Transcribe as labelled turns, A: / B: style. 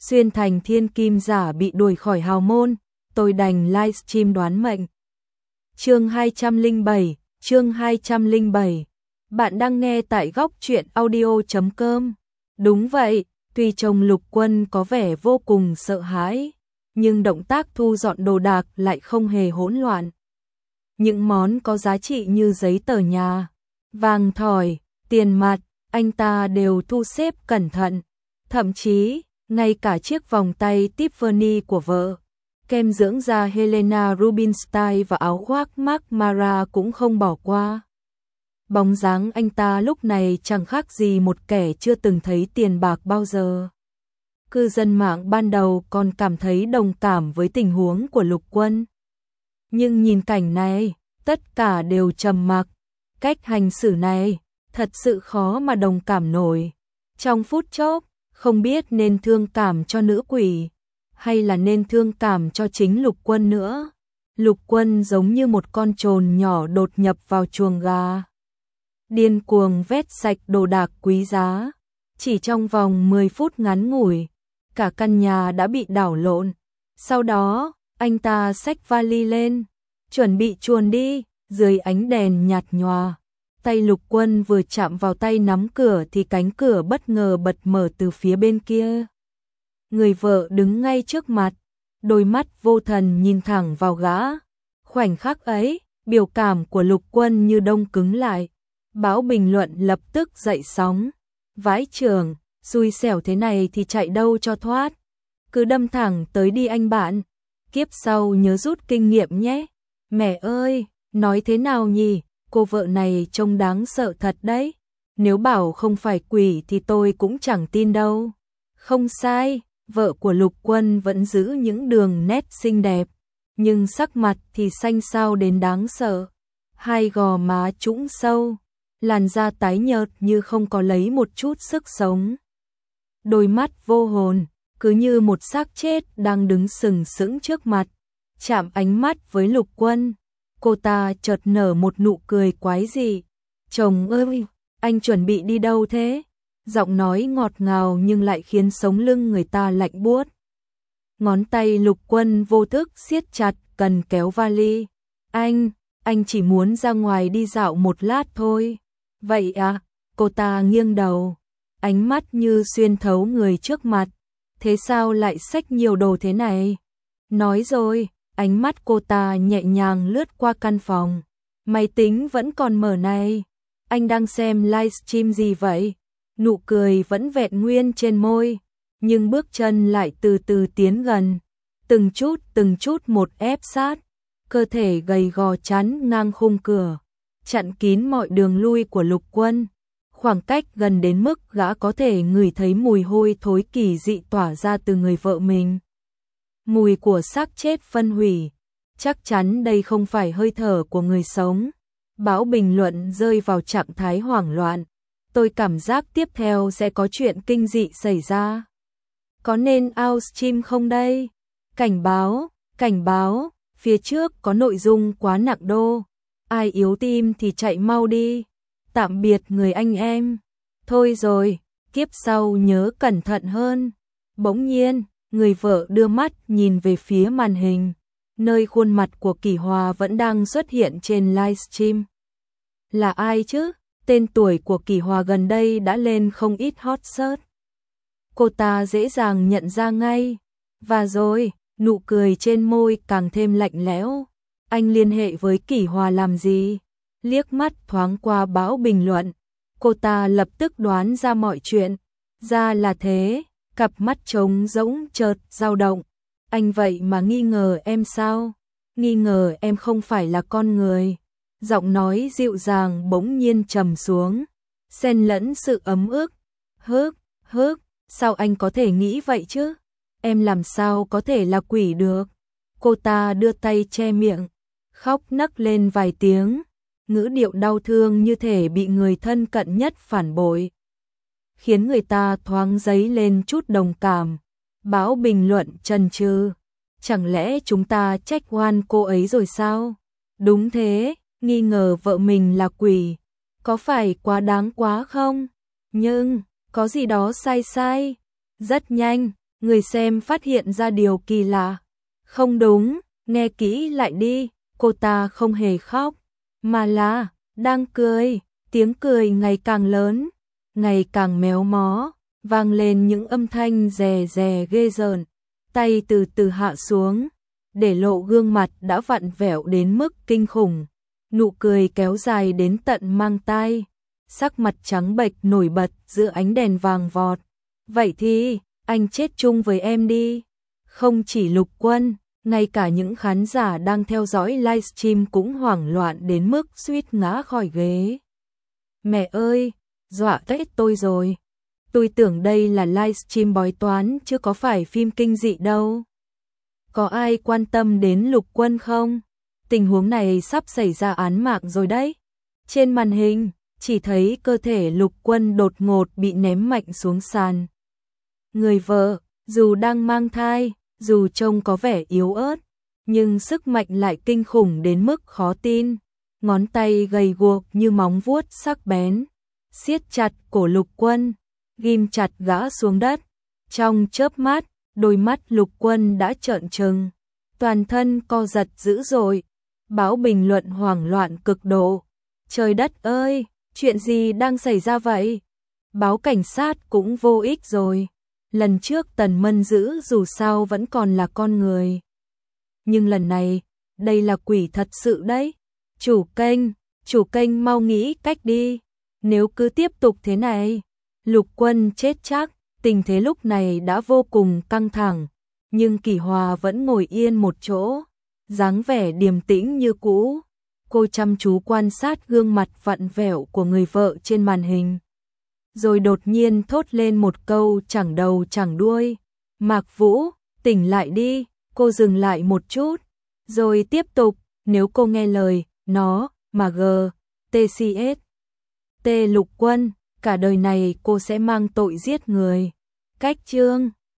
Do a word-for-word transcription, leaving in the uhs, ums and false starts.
A: xuyên thành thiên kim giả bị đuổi khỏi hào môn, tôi đành livestream đoán mệnh. Chương hai trăm lẻ bảy, chương hai trăm lẻ bảy. Bạn đang nghe tại góc truyện audio chấm com. Đúng vậy, tuy chồng Lục Quân có vẻ vô cùng sợ hãi, nhưng động tác thu dọn đồ đạc lại không hề hỗn loạn. Những món có giá trị như giấy tờ nhà, vàng thỏi, tiền mặt, anh ta đều thu xếp cẩn thận. Thậm chí, ngay cả chiếc vòng tay Tiffany của vợ, kem dưỡng da Helena Rubinstein và áo khoác Marc Mara cũng không bỏ qua. Bóng dáng anh ta lúc này chẳng khác gì một kẻ chưa từng thấy tiền bạc bao giờ. Cư dân mạng ban đầu còn cảm thấy đồng cảm với tình huống của Lục Quân. Nhưng nhìn cảnh này, tất cả đều trầm mặc. Cách hành xử này, thật sự khó mà đồng cảm nổi. Trong phút chốc, không biết nên thương cảm cho nữ quỷ, hay là nên thương cảm cho chính Lục Quân nữa. Lục Quân giống như một con trồn nhỏ đột nhập vào chuồng gà, điên cuồng vét sạch đồ đạc quý giá. Chỉ trong vòng mười phút ngắn ngủi, cả căn nhà đã bị đảo lộn. Sau đó, anh ta xách vali lên, chuẩn bị chuồn đi. Dưới ánh đèn nhạt nhòa, tay Lục Quân vừa chạm vào tay nắm cửa thì cánh cửa bất ngờ bật mở từ phía bên kia. Người vợ đứng ngay trước mặt, đôi mắt vô thần nhìn thẳng vào gã. Khoảnh khắc ấy, biểu cảm của Lục Quân như đông cứng lại. Báo bình luận lập tức dậy sóng. Vãi chưởng, xui xẻo thế này thì chạy đâu cho thoát. Cứ đâm thẳng tới đi anh bạn. Kiếp sau nhớ rút kinh nghiệm nhé. Mẹ ơi, nói thế nào nhỉ? Cô vợ này trông đáng sợ thật đấy. Nếu bảo không phải quỷ thì tôi cũng chẳng tin đâu. Không sai, vợ của Lục Quân vẫn giữ những đường nét xinh đẹp, nhưng sắc mặt thì xanh xao đến đáng sợ. Hai gò má trũng sâu, làn da tái nhợt như không có lấy một chút sức sống. Đôi mắt vô hồn, cứ như một xác chết đang đứng sừng sững trước mặt. Chạm ánh mắt với Lục Quân, cô ta chợt nở một nụ cười quái dị. Chồng ơi, anh chuẩn bị đi đâu thế? Giọng nói ngọt ngào nhưng lại khiến sống lưng người ta lạnh buốt. Ngón tay Lục Quân vô thức siết chặt cần kéo vali. Anh, anh chỉ muốn ra ngoài đi dạo một lát thôi. Vậy à? Cô ta nghiêng đầu, ánh mắt như xuyên thấu người trước mặt. Thế sao lại xách nhiều đồ thế này? Nói rồi, ánh mắt cô ta nhẹ nhàng lướt qua căn phòng. Máy tính vẫn còn mở này. Anh đang xem livestream gì vậy? Nụ cười vẫn vẹn nguyên trên môi, nhưng bước chân lại từ từ tiến gần. Từng chút từng chút một ép sát. Cơ thể gầy gò chắn ngang khung cửa, chặn kín mọi đường lui của Lục Quân. Khoảng cách gần đến mức gã có thể ngửi thấy mùi hôi thối kỳ dị tỏa ra từ người vợ mình. Mùi của xác chết phân hủy. Chắc chắn đây không phải hơi thở của người sống. Báo bình luận rơi vào trạng thái hoảng loạn. Tôi cảm giác tiếp theo sẽ có chuyện kinh dị xảy ra. Có nên outstream không đây? Cảnh báo, cảnh báo, phía trước có nội dung quá nặng đô. Ai yếu tim thì chạy mau đi. Tạm biệt người anh em. Thôi rồi, kiếp sau nhớ cẩn thận hơn. Bỗng nhiên, người vợ đưa mắt nhìn về phía màn hình, nơi khuôn mặt của Kỷ Hòa vẫn đang xuất hiện trên livestream. Là ai chứ? Tên tuổi của Kỷ Hòa gần đây đã lên không ít hot search. Cô ta dễ dàng nhận ra ngay. Và rồi, nụ cười trên môi càng thêm lạnh lẽo. Anh liên hệ với Kỷ Hòa làm gì? Liếc mắt thoáng qua báo bình luận, cô ta lập tức đoán ra mọi chuyện. Ra là thế, cặp mắt trống rỗng chợt dao động. Anh vậy mà nghi ngờ em sao? Nghi ngờ em không phải là con người. Giọng nói dịu dàng bỗng nhiên trầm xuống, xen lẫn sự ấm ức. Hức, hức, sao anh có thể nghĩ vậy chứ? Em làm sao có thể là quỷ được? Cô ta đưa tay che miệng, khóc nấc lên vài tiếng, ngữ điệu đau thương như thể bị người thân cận nhất phản bội, khiến người ta thoáng dấy lên chút đồng cảm. Báo bình luận chần chừ, chẳng lẽ chúng ta trách oan cô ấy rồi sao? Đúng thế, nghi ngờ vợ mình là quỷ, có phải quá đáng quá không? Nhưng, có gì đó sai sai. Rất nhanh, Người xem phát hiện ra điều kỳ lạ. Không đúng, nghe kỹ lại đi, cô ta không hề khóc, mà là đang cười, tiếng cười ngày càng lớn, ngày càng méo mó, vang lên những âm thanh rè rè ghê rợn, tay từ từ hạ xuống, để lộ gương mặt đã vặn vẹo đến mức kinh khủng, nụ cười kéo dài đến tận mang tai, sắc mặt trắng bệch nổi bật giữa ánh đèn vàng vọt. Vậy thì, anh chết chung với em đi. Không chỉ Lục Quân, ngay cả những khán giả đang theo dõi livestream cũng hoảng loạn đến mức suýt ngã khỏi ghế. Mẹ ơi, dọa tết tôi rồi. Tôi tưởng đây là livestream bói toán chứ có phải phim kinh dị đâu. Có ai quan tâm đến Lục Quân không? Tình huống này sắp xảy ra án mạng rồi đấy. Trên màn hình, chỉ thấy cơ thể Lục Quân đột ngột bị ném mạnh xuống sàn. Người vợ, dù đang mang thai, dù trông có vẻ yếu ớt, nhưng sức mạnh lại kinh khủng đến mức khó tin. Ngón tay gầy guộc như móng vuốt sắc bén, siết chặt cổ Lục Quân, ghim chặt gã xuống đất. Trong chớp mắt, đôi mắt Lục Quân đã trợn trừng, toàn thân co giật dữ dội. Báo bình luận hoảng loạn cực độ. Trời đất ơi, chuyện gì đang xảy ra vậy? Báo cảnh sát cũng vô ích rồi. Lần trước Tần Mân Dữ dù sao vẫn còn là con người. Nhưng lần này, đây là quỷ thật sự đấy. Chủ kênh, chủ kênh mau nghĩ cách đi. Nếu cứ tiếp tục thế này, Lục Quân chết chắc. Tình thế lúc này đã vô cùng căng thẳng. Nhưng Kỳ Hòa vẫn ngồi yên một chỗ, dáng vẻ điềm tĩnh như cũ. Cô chăm chú quan sát gương mặt vặn vẹo của người vợ trên màn hình. Rồi đột nhiên thốt lên một câu chẳng đầu chẳng đuôi. Mạc Vũ, tỉnh lại đi. Cô dừng lại một chút, rồi tiếp tục, nếu cô nghe lời, nó, mà G, T C S, T Lục Quân, cả đời này cô sẽ mang tội giết người. Cách chương